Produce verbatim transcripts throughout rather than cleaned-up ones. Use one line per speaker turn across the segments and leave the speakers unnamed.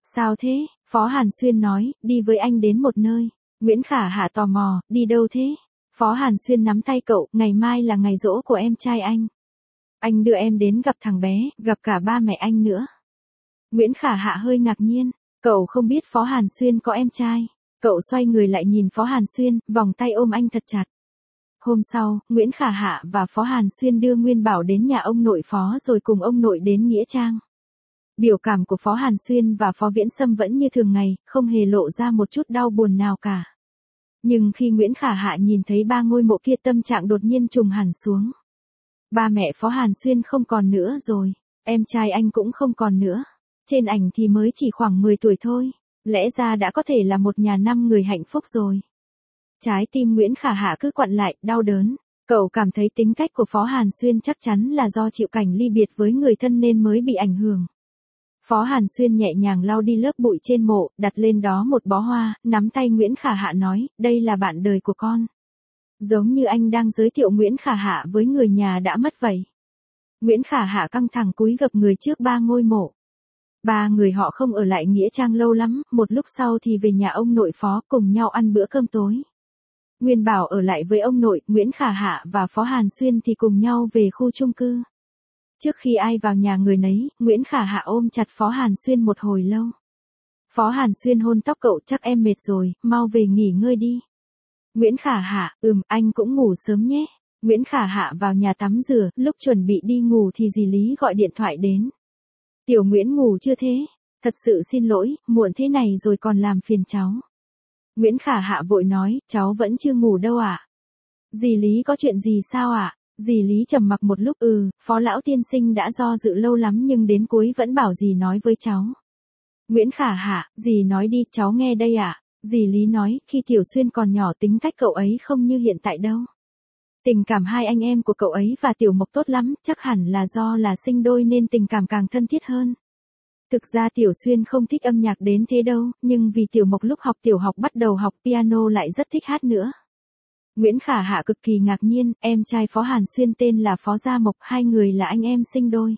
Sao thế? Phó Hàn Xuyên nói, đi với anh đến một nơi. Nguyễn Khả Hạ tò mò, đi đâu thế? Phó Hàn Xuyên nắm tay cậu, ngày mai là ngày giỗ của em trai anh. Anh đưa em đến gặp thằng bé, gặp cả ba mẹ anh nữa. Nguyễn Khả Hạ hơi ngạc nhiên, cậu không biết Phó Hàn Xuyên có em trai. Cậu xoay người lại nhìn Phó Hàn Xuyên, vòng tay ôm anh thật chặt. Hôm sau, Nguyễn Khả Hạ và Phó Hàn Xuyên đưa Nguyên Bảo đến nhà ông nội Phó rồi cùng ông nội đến Nghĩa Trang. Biểu cảm của Phó Hàn Xuyên và Phó Viễn Sâm vẫn như thường ngày, không hề lộ ra một chút đau buồn nào cả. Nhưng khi Nguyễn Khả Hạ nhìn thấy ba ngôi mộ kia, tâm trạng đột nhiên trùng hẳn xuống. Ba mẹ Phó Hàn Xuyên không còn nữa rồi, em trai anh cũng không còn nữa. Trên ảnh thì mới chỉ khoảng mười tuổi thôi, lẽ ra đã có thể là một nhà năm người hạnh phúc rồi. Trái tim Nguyễn Khả Hạ cứ quặn lại, đau đớn. Cậu cảm thấy tính cách của Phó Hàn Xuyên chắc chắn là do chịu cảnh ly biệt với người thân nên mới bị ảnh hưởng. Phó Hàn Xuyên nhẹ nhàng lau đi lớp bụi trên mộ, đặt lên đó một bó hoa, nắm tay Nguyễn Khả Hạ nói, đây là bạn đời của con. Giống như anh đang giới thiệu Nguyễn Khả Hạ với người nhà đã mất vậy. Nguyễn Khả Hạ căng thẳng cúi gập người trước ba ngôi mộ. Ba người họ không ở lại Nghĩa Trang lâu lắm, một lúc sau thì về nhà ông nội Phó cùng nhau ăn bữa cơm tối. Nguyên Bảo ở lại với ông nội, Nguyễn Khả Hạ và Phó Hàn Xuyên thì cùng nhau về khu chung cư. Trước khi ai vào nhà người nấy, Nguyễn Khả Hạ ôm chặt Phó Hàn Xuyên một hồi lâu. Phó Hàn Xuyên hôn tóc cậu, chắc em mệt rồi, mau về nghỉ ngơi đi. Nguyễn Khả Hạ, ừm, anh cũng ngủ sớm nhé. Nguyễn Khả Hạ vào nhà tắm rửa, lúc chuẩn bị đi ngủ thì dì Lý gọi điện thoại đến. Tiểu Nguyễn ngủ chưa thế? Thật sự xin lỗi, muộn thế này rồi còn làm phiền cháu. Nguyễn Khả Hạ vội nói, cháu vẫn chưa ngủ đâu ạ. À? Dì Lý có chuyện gì sao ạ? À? Dì Lý trầm mặc một lúc, ừ, Phó lão tiên sinh đã do dự lâu lắm nhưng đến cuối vẫn bảo dì nói với cháu. Nguyễn Khả Hạ, dì nói đi, cháu nghe đây ạ. À? Dì Lý nói, khi Tiểu Xuyên còn nhỏ tính cách cậu ấy không như hiện tại đâu. Tình cảm hai anh em của cậu ấy và Tiểu Mộc tốt lắm, chắc hẳn là do là sinh đôi nên tình cảm càng thân thiết hơn. Thực ra Tiểu Xuyên không thích âm nhạc đến thế đâu, nhưng vì Tiểu Mộc lúc học tiểu học bắt đầu học piano lại rất thích hát nữa. Nguyễn Khả Hạ cực kỳ ngạc nhiên, em trai Phó Hàn Xuyên tên là Phó Gia Mộc, hai người là anh em sinh đôi.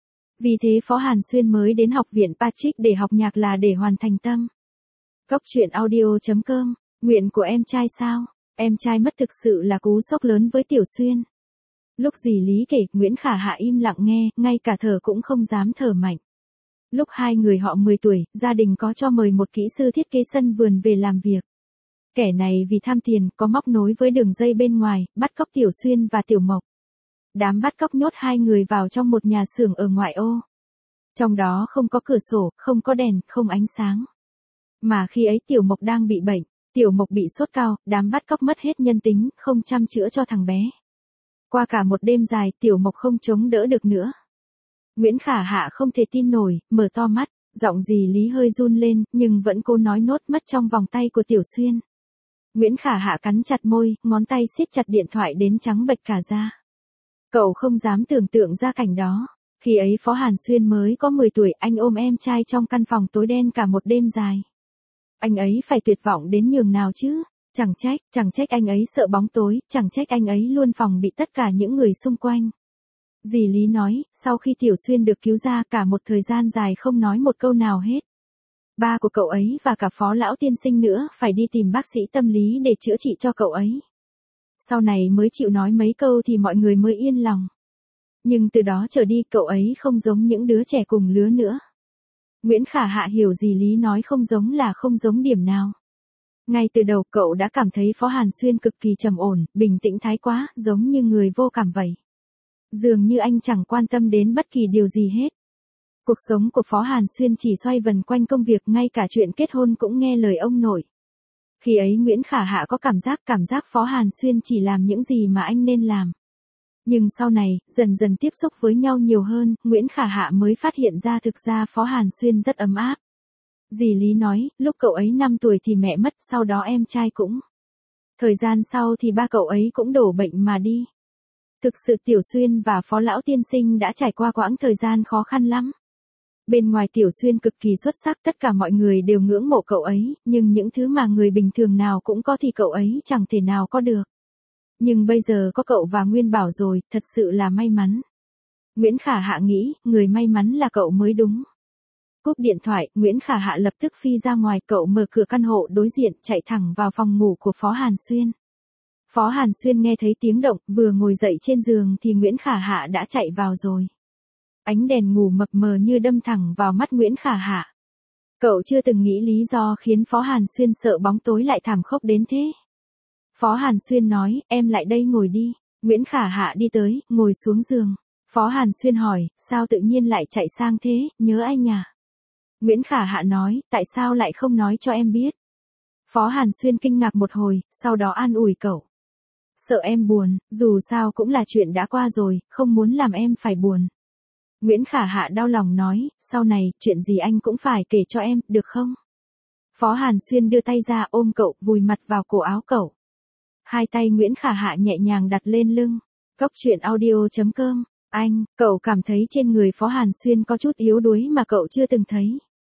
Vì thế Phó Hàn Xuyên mới đến học viện Patrick để học nhạc là để hoàn thành tâm. Góc truyện audio chấm com, nguyện của em trai sao? Em trai mất thực sự là cú sốc lớn với Tiểu Xuyên. Lúc dì Lý kể, Nguyễn Khả Hạ im lặng nghe, ngay cả thở cũng không dám thở mạnh. Lúc hai người họ mười tuổi, gia đình có cho mời một kỹ sư thiết kế sân vườn về làm việc. Kẻ này vì tham tiền, có móc nối với đường dây bên ngoài, bắt cóc Tiểu Xuyên và Tiểu Mộc. Đám bắt cóc nhốt hai người vào trong một nhà xưởng ở ngoại ô. Trong đó không có cửa sổ, không có đèn, không ánh sáng. Mà khi ấy Tiểu Mộc đang bị bệnh, Tiểu Mộc bị sốt cao, đám bắt cóc mất hết nhân tính, không chăm chữa cho thằng bé. Qua cả một đêm dài, Tiểu Mộc không chống đỡ được nữa. Nguyễn Khả Hạ không thể tin nổi, mở to mắt, giọng dì Lý hơi run lên, nhưng vẫn cố nói nốt mất trong vòng tay của Tiểu Xuyên. Nguyễn Khả Hạ cắn chặt môi, ngón tay siết chặt điện thoại đến trắng bệch cả da. Cậu không dám tưởng tượng ra cảnh đó. Khi ấy Phó Hàn Xuyên mới có mười tuổi, anh ôm em trai trong căn phòng tối đen cả một đêm dài. Anh ấy phải tuyệt vọng đến nhường nào chứ? Chẳng trách, chẳng trách anh ấy sợ bóng tối, chẳng trách anh ấy luôn phòng bị tất cả những người xung quanh. Dì Lý nói, sau khi Tiểu Xuyên được cứu ra cả một thời gian dài không nói một câu nào hết. Ba của cậu ấy và cả Phó lão tiên sinh nữa phải đi tìm bác sĩ tâm lý để chữa trị cho cậu ấy. Sau này mới chịu nói mấy câu thì mọi người mới yên lòng. Nhưng từ đó trở đi cậu ấy không giống những đứa trẻ cùng lứa nữa. Nguyễn Khả Hạ hiểu dì Lý nói không giống là không giống điểm nào. Ngay từ đầu cậu đã cảm thấy Phó Hàn Xuyên cực kỳ trầm ổn, bình tĩnh thái quá, giống như người vô cảm vậy. Dường như anh chẳng quan tâm đến bất kỳ điều gì hết. Cuộc sống của Phó Hàn Xuyên chỉ xoay vần quanh công việc, ngay cả chuyện kết hôn cũng nghe lời ông nội. Khi ấy Nguyễn Khả Hạ có cảm giác cảm giác Phó Hàn Xuyên chỉ làm những gì mà anh nên làm. Nhưng sau này, dần dần tiếp xúc với nhau nhiều hơn, Nguyễn Khả Hạ mới phát hiện ra thực ra Phó Hàn Xuyên rất ấm áp. Dì Lý nói, lúc cậu ấy năm tuổi thì mẹ mất, sau đó em trai cũng. Thời gian sau thì ba cậu ấy cũng đổ bệnh mà đi. Thực sự Tiểu Xuyên và Phó lão tiên sinh đã trải qua quãng thời gian khó khăn lắm. Bên ngoài Tiểu Xuyên cực kỳ xuất sắc, tất cả mọi người đều ngưỡng mộ cậu ấy, nhưng những thứ mà người bình thường nào cũng có thì cậu ấy chẳng thể nào có được. Nhưng bây giờ có cậu và Nguyên Bảo rồi, thật sự là may mắn. Nguyễn Khả Hạ nghĩ, người may mắn là cậu mới đúng. Cúp điện thoại, Nguyễn Khả Hạ lập tức phi ra ngoài, cậu mở cửa căn hộ đối diện, chạy thẳng vào phòng ngủ của Phó Hàn Xuyên. Phó Hàn Xuyên nghe thấy tiếng động, vừa ngồi dậy trên giường thì Nguyễn Khả Hạ đã chạy vào rồi. Ánh đèn ngủ mập mờ như đâm thẳng vào mắt Nguyễn Khả Hạ. Cậu chưa từng nghĩ lý do khiến Phó Hàn Xuyên sợ bóng tối lại thảm khốc đến thế. Phó Hàn Xuyên nói, em lại đây ngồi đi. Nguyễn Khả Hạ đi tới, ngồi xuống giường. Phó Hàn Xuyên hỏi, sao tự nhiên lại chạy sang thế, nhớ anh à? Nguyễn Khả Hạ nói, tại sao lại không nói cho em biết? Phó Hàn Xuyên kinh ngạc một hồi, sau đó an ủi cậu. Sợ em buồn, dù sao cũng là chuyện đã qua rồi, không muốn làm em phải buồn. Nguyễn Khả Hạ đau lòng nói, sau này, chuyện gì anh cũng phải kể cho em, được không? Phó Hàn Xuyên đưa tay ra ôm cậu, vùi mặt vào cổ áo cậu. Hai tay Nguyễn Khả Hạ nhẹ nhàng đặt lên lưng. Cốc truyện audio chấm com. Anh, cậu cảm thấy trên người Phó Hàn Xuyên có chút yếu đuối mà cậu chưa từng thấy.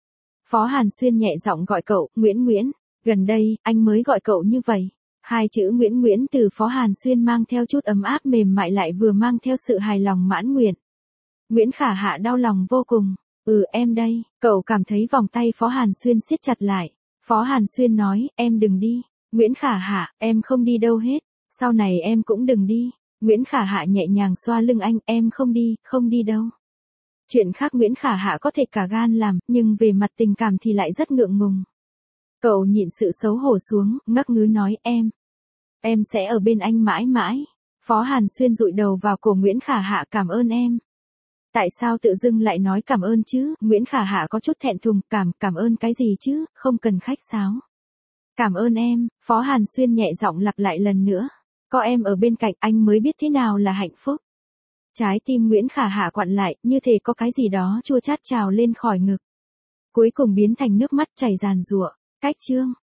Phó Hàn Xuyên nhẹ giọng gọi cậu, Nguyễn Nguyễn. Gần đây, anh mới gọi cậu như vậy. Hai chữ Nguyễn Nguyễn từ Phó Hàn Xuyên mang theo chút ấm áp mềm mại lại vừa mang theo sự hài lòng mãn nguyện. Nguyễn Khả Hạ đau lòng vô cùng. Ừ em đây, cậu cảm thấy vòng tay Phó Hàn Xuyên siết chặt lại. Phó Hàn Xuyên nói, em đừng đi. Nguyễn Khả Hạ, em không đi đâu hết. Sau này em cũng đừng đi. Nguyễn Khả Hạ nhẹ nhàng xoa lưng anh, em không đi, không đi đâu. Chuyện khác Nguyễn Khả Hạ có thể cả gan làm, nhưng về mặt tình cảm thì lại rất ngượng ngùng. Cậu nhịn sự xấu hổ xuống, ngắc ngứ nói em. Em sẽ ở bên anh mãi mãi. Phó Hàn Xuyên dụi đầu vào cổ Nguyễn Khả Hạ, cảm ơn em. Tại sao tự dưng lại nói cảm ơn chứ? Nguyễn Khả Hạ có chút thẹn thùng, cảm, cảm ơn cái gì chứ, không cần khách sáo. Cảm ơn em, Phó Hàn Xuyên nhẹ giọng lặp lại lần nữa. Có em ở bên cạnh anh mới biết thế nào là hạnh phúc. Trái tim Nguyễn Khả Hạ quặn lại, như thể có cái gì đó chua chát trào lên khỏi ngực. Cuối cùng biến thành nước mắt chảy ràn rụa. Cách chương.